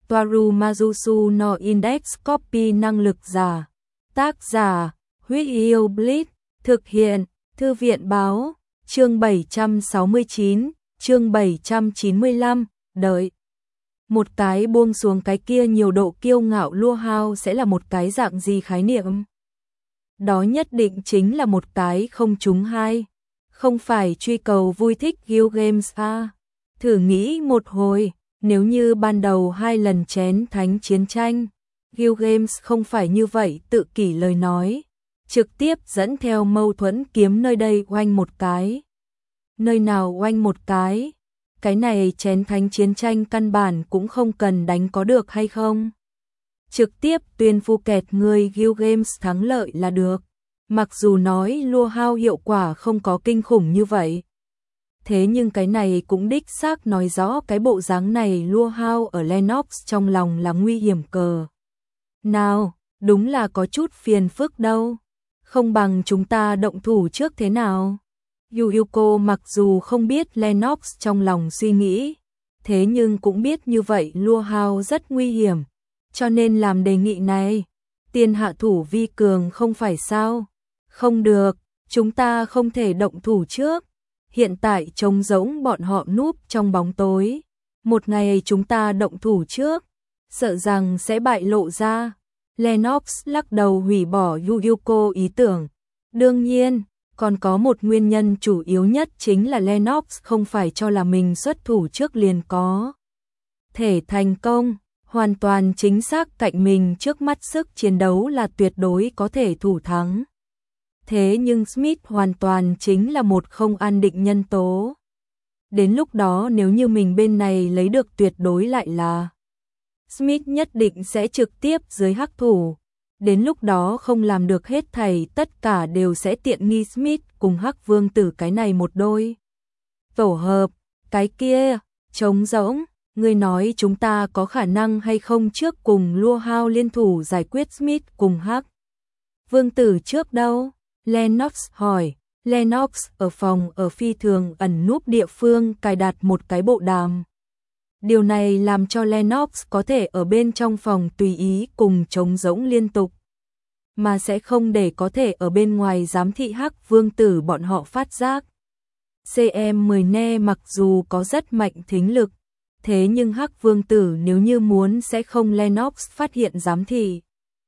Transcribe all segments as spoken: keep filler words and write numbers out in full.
Toaru Majusu no Index Copy năng lực giả. Tác giả, Huyết Yêu Blitz, thực hiện, Thư viện báo, chương bảy trăm sáu mươi chín, chương bảy trăm chín mươi lăm, đợi. Một cái buông xuống cái kia nhiều độ kiêu ngạo lua hao sẽ là một cái dạng gì khái niệm? Đó nhất định chính là một cái không trúng hai. Không phải truy cầu vui thích Guild Games à. Thử nghĩ một hồi, nếu như ban đầu hai lần chén thánh chiến tranh, Guild Games không phải như vậy tự kỷ lời nói, trực tiếp dẫn theo mâu thuẫn kiếm nơi đây oanh một cái. Nơi nào oanh một cái? Cái này chén thánh chiến tranh căn bản cũng không cần đánh có được hay không? Trực tiếp tuyên phu kẹt người Guild Games thắng lợi là được. Mặc dù nói lua hao hiệu quả không có kinh khủng như vậy. Thế nhưng cái này cũng đích xác nói rõ cái bộ dáng này lua hao ở Lennox trong lòng là nguy hiểm cờ. Nào, đúng là có chút phiền phức đâu. Không bằng chúng ta động thủ trước thế nào? Yuyuko mặc dù không biết Lennox trong lòng suy nghĩ, thế nhưng cũng biết như vậy lua hao rất nguy hiểm, cho nên làm đề nghị này. Tiên hạ thủ vi cường không phải sao? Không được, chúng ta không thể động thủ trước. Hiện tại trông giống bọn họ núp trong bóng tối. Một ngày chúng ta động thủ trước, sợ rằng sẽ bại lộ ra. Lennox lắc đầu hủy bỏ Yuyuko ý tưởng. Đương nhiên, còn có một nguyên nhân chủ yếu nhất chính là Lennox không phải cho là mình xuất thủ trước liền có thể thành công, hoàn toàn chính xác cạnh mình trước mắt sức chiến đấu là tuyệt đối có thể thủ thắng. Thế nhưng Smith hoàn toàn chính là một không an định nhân tố. Đến lúc đó nếu như mình bên này lấy được tuyệt đối lại là Smith nhất định sẽ trực tiếp dưới hắc thủ. Đến lúc đó không làm được hết thảy tất cả đều sẽ tiện nghi Smith cùng hắc vương tử cái này một đôi. Tổ hợp, cái kia, trống rỗng, ngươi nói chúng ta có khả năng hay không trước cùng lua hao liên thủ giải quyết Smith cùng hắc vương tử trước đâu? Lennox hỏi. Lennox ở phòng ở phi thường ẩn núp địa phương cài đặt một cái bộ đàm. Điều này làm cho Lennox có thể ở bên trong phòng tùy ý cùng trống rỗng liên tục, mà sẽ không để có thể ở bên ngoài giám thị hắc vương tử bọn họ phát giác. xê em mười ne mặc dù có rất mạnh thính lực, thế nhưng hắc vương tử nếu như muốn sẽ không Lennox phát hiện giám thị.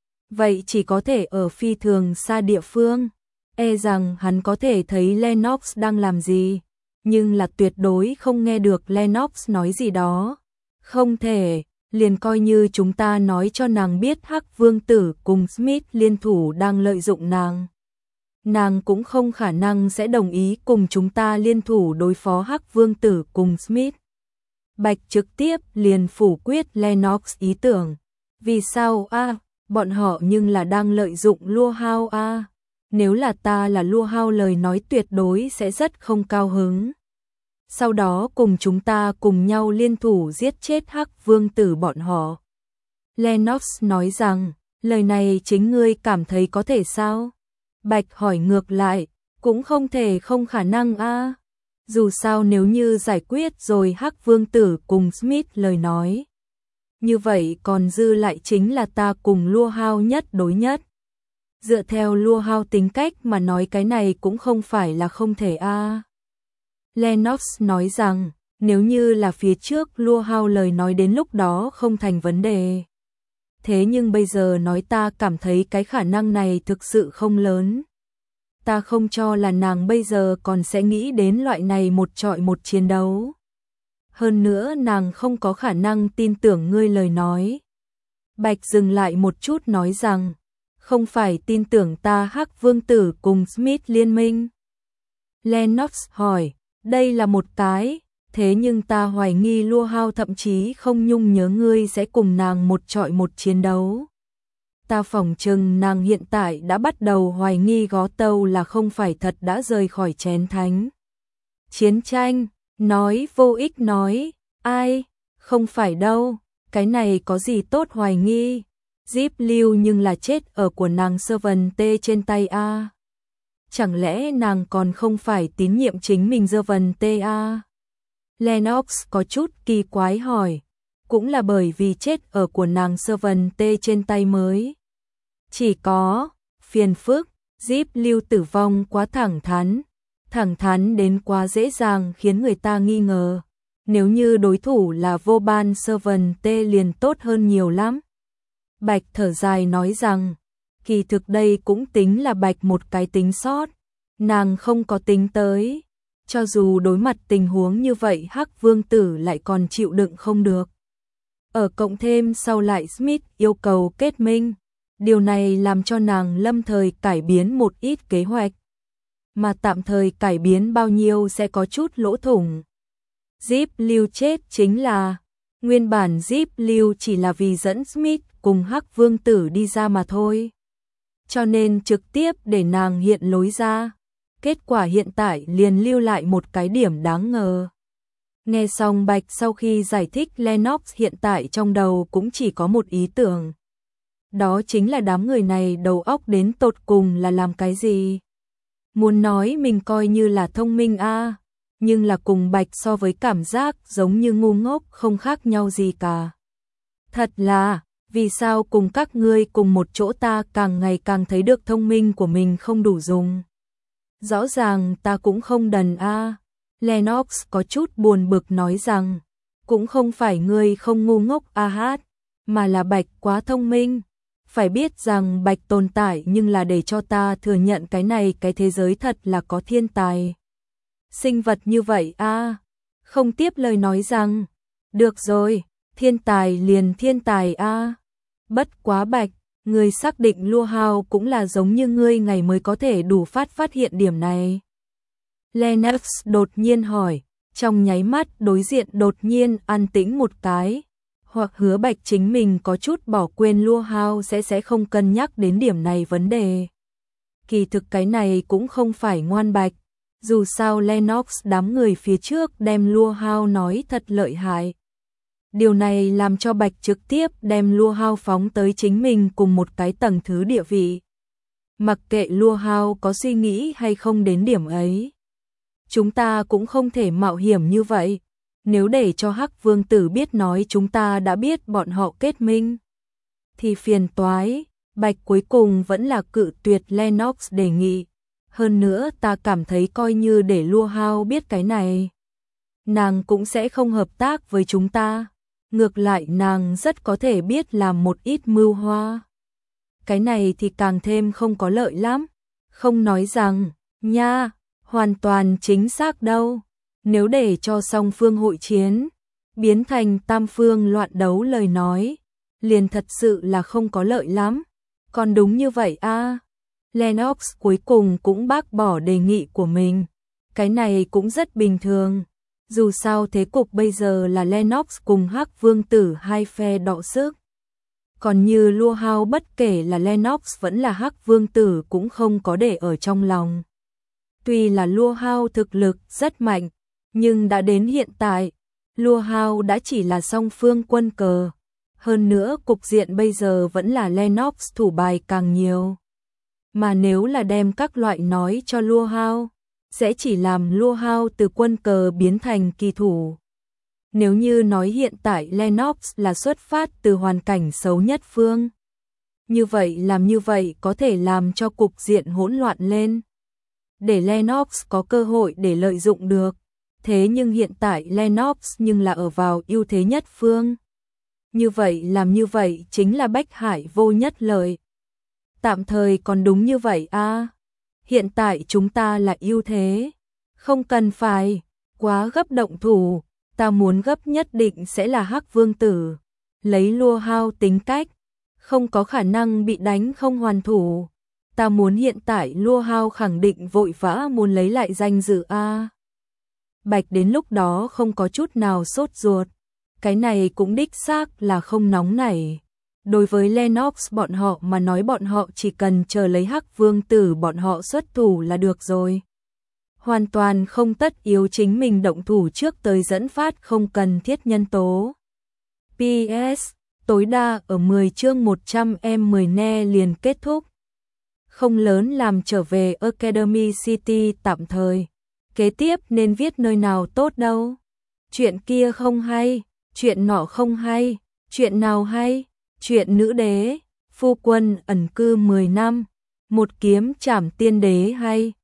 Vậy chỉ có thể ở phi thường xa địa phương. E rằng hắn có thể thấy Lennox đang làm gì, nhưng là tuyệt đối không nghe được Lennox nói gì đó. Không thể, liền coi như chúng ta nói cho nàng biết hắc vương tử cùng Smith liên thủ đang lợi dụng nàng. Nàng cũng không khả năng sẽ đồng ý cùng chúng ta liên thủ đối phó hắc vương tử cùng Smith. Bạch trực tiếp liền phủ quyết Lennox ý tưởng. Vì sao a? À, bọn họ nhưng là đang lợi dụng lua hao a. À. Nếu là ta là lua hao lời nói tuyệt đối sẽ rất không cao hứng. Sau đó cùng chúng ta cùng nhau liên thủ giết chết hắc vương tử bọn họ. Lennox nói rằng, lời này chính ngươi cảm thấy có thể sao? Bạch hỏi ngược lại, cũng không thể không khả năng a. À. Dù sao nếu như giải quyết rồi hắc vương tử cùng Smith lời nói. Như vậy còn dư lại chính là ta cùng lua hao nhất đối nhất. Dựa theo lua hao tính cách mà nói cái này cũng không phải là không thể a. À. Lennox nói rằng, nếu như là phía trước lua hao lời nói đến lúc đó không thành vấn đề. Thế nhưng bây giờ nói ta cảm thấy cái khả năng này thực sự không lớn. Ta không cho là nàng bây giờ còn sẽ nghĩ đến loại này một trọi một chiến đấu. Hơn nữa nàng không có khả năng tin tưởng ngươi lời nói. Bạch dừng lại một chút nói rằng, không phải tin tưởng ta hắc vương tử cùng Smith liên minh. Lennox hỏi, đây là một cái, thế nhưng ta hoài nghi lua hao thậm chí không nhung nhớ ngươi sẽ cùng nàng một trọi một chiến đấu. Ta phỏng chừng nàng hiện tại đã bắt đầu hoài nghi Gó Tâu là không phải thật đã rời khỏi chén thánh chiến tranh. Nói vô ích nói, ai, không phải đâu, cái này có gì tốt hoài nghi. Zip lưu nhưng là chết ở của nàng Servant T trên tay a. Chẳng lẽ nàng còn không phải tín nhiệm chính mình Servant T a? Lennox có chút kỳ quái hỏi. cũng là bởi vì chết ở của nàng Servant T trên tay mới. Chỉ có phiền phức, Zip Lưu tử vong quá thẳng thắn, thẳng thắn đến quá dễ dàng khiến người ta nghi ngờ. Nếu như đối thủ là vô ban Servant T liền tốt hơn nhiều lắm. Bạch thở dài nói rằng, kỳ thực đây cũng tính là Bạch một cái tính sót, nàng không có tính tới. Cho dù đối mặt tình huống như vậy Hắc Vương Tử lại còn chịu đựng không được. Ở cộng thêm sau lại Smith yêu cầu kết minh, điều này làm cho nàng lâm thời cải biến một ít kế hoạch. Mà tạm thời cải biến bao nhiêu sẽ có chút lỗ thủng. Zip Lưu chết chính là, nguyên bản Zip Lưu chỉ là vì dẫn Smith cùng Hắc Vương Tử đi ra mà thôi. Cho nên trực tiếp để nàng hiện lối ra. Kết quả hiện tại liền lưu lại một cái điểm đáng ngờ. Nghe xong Bạch sau khi giải thích Lennox hiện tại trong đầu cũng chỉ có một ý tưởng. Đó chính là đám người này đầu óc đến tột cùng là làm cái gì. Muốn nói mình coi như là thông minh a à, nhưng là cùng Bạch so với cảm giác giống như ngu ngốc không khác nhau gì cả. Thật là, vì sao cùng các ngươi cùng một chỗ ta càng ngày càng thấy được thông minh của mình không đủ dùng. Rõ ràng ta cũng không đần a. À. Lennox có chút buồn bực nói rằng, cũng không phải ngươi không ngu ngốc a hát, mà là Bạch quá thông minh. Phải biết rằng Bạch tồn tại nhưng là để cho ta thừa nhận cái này cái thế giới thật là có thiên tài. Sinh vật như vậy a. À. Không tiếp lời nói rằng, được rồi, thiên tài liền thiên tài a. À. Bất quá Bạch, ngươi xác định Lua Hao cũng là giống như ngươi ngày mới có thể đủ phát phát hiện điểm này. Lennox đột nhiên hỏi, trong nháy mắt đối diện đột nhiên an tĩnh một cái, hoặc Hứa Bạch chính mình có chút bỏ quên Lua Hao sẽ sẽ không cân nhắc đến điểm này vấn đề. Kỳ thực cái này cũng không phải ngoan Bạch, dù sao Lennox đám người phía trước đem Lua Hao nói thật lợi hại. Điều này làm cho Bạch trực tiếp đem Lua Hao phóng tới chính mình cùng một cái tầng thứ địa vị. Mặc kệ Lua Hao có suy nghĩ hay không đến điểm ấy. Chúng ta cũng không thể mạo hiểm như vậy. Nếu để cho Hắc Vương Tử biết nói chúng ta đã biết bọn họ kết minh, thì phiền toái. Bạch cuối cùng vẫn là cự tuyệt Lennox đề nghị. Hơn nữa ta cảm thấy coi như để Lua Hao biết cái này, nàng cũng sẽ không hợp tác với chúng ta. Ngược lại nàng rất có thể biết làm một ít mưu hoa. Cái này thì càng thêm không có lợi lắm. Không nói rằng, nha, hoàn toàn chính xác đâu. Nếu để cho song phương hội chiến, biến thành tam phương loạn đấu lời nói, liền thật sự là không có lợi lắm. Còn đúng như vậy a. À. Lennox cuối cùng cũng bác bỏ đề nghị của mình. Cái này cũng rất bình thường. Dù sao thế cục bây giờ là Lennox cùng Hắc Vương Tử hai phe đọ sức. Còn như Lua Hao bất kể là Lennox vẫn là Hắc Vương Tử cũng không có để ở trong lòng. Tuy là Lua Hao thực lực rất mạnh, nhưng đã đến hiện tại, Lua Hao đã chỉ là song phương quân cờ. Hơn nữa cục diện bây giờ vẫn là Lennox thủ bài càng nhiều. Mà nếu là đem các loại nói cho Lua Hao, sẽ chỉ làm Lua Hao từ quân cờ biến thành kỳ thủ. Nếu như nói hiện tại Lennox là xuất phát từ hoàn cảnh xấu nhất phương, như vậy làm như vậy có thể làm cho cục diện hỗn loạn lên, để Lennox có cơ hội để lợi dụng được. Thế nhưng hiện tại Lennox nhưng là ở vào ưu thế nhất phương. Như vậy làm như vậy chính là bách hại vô nhất lợi. Tạm thời còn đúng như vậy a. À. Hiện tại chúng ta là ưu thế, không cần phải quá gấp động thủ. Ta muốn gấp nhất định sẽ là Hắc Vương Tử. Lấy Lua Hao tính cách, không có khả năng bị đánh không hoàn thủ. Ta muốn hiện tại Lua Hao khẳng định vội vã muốn lấy lại danh dự a. Bạch đến lúc đó không có chút nào sốt ruột. Cái này cũng đích xác là không nóng nảy. Đối với Lennox bọn họ mà nói bọn họ chỉ cần chờ lấy Hắc Vương Tử bọn họ xuất thủ là được rồi. Hoàn toàn không tất yếu chính mình động thủ trước tới dẫn phát không cần thiết nhân tố. pê ét. Tối đa ở mười chương một trăm em mười ne liền kết thúc. Không lớn làm trở về Academy City tạm thời. Kế tiếp nên viết nơi nào tốt đâu. Chuyện kia không hay. chuyện nọ không hay, chuyện nào hay, chuyện nữ đế, phu quân ẩn cư mười năm, một kiếm trảm tiên đế hay,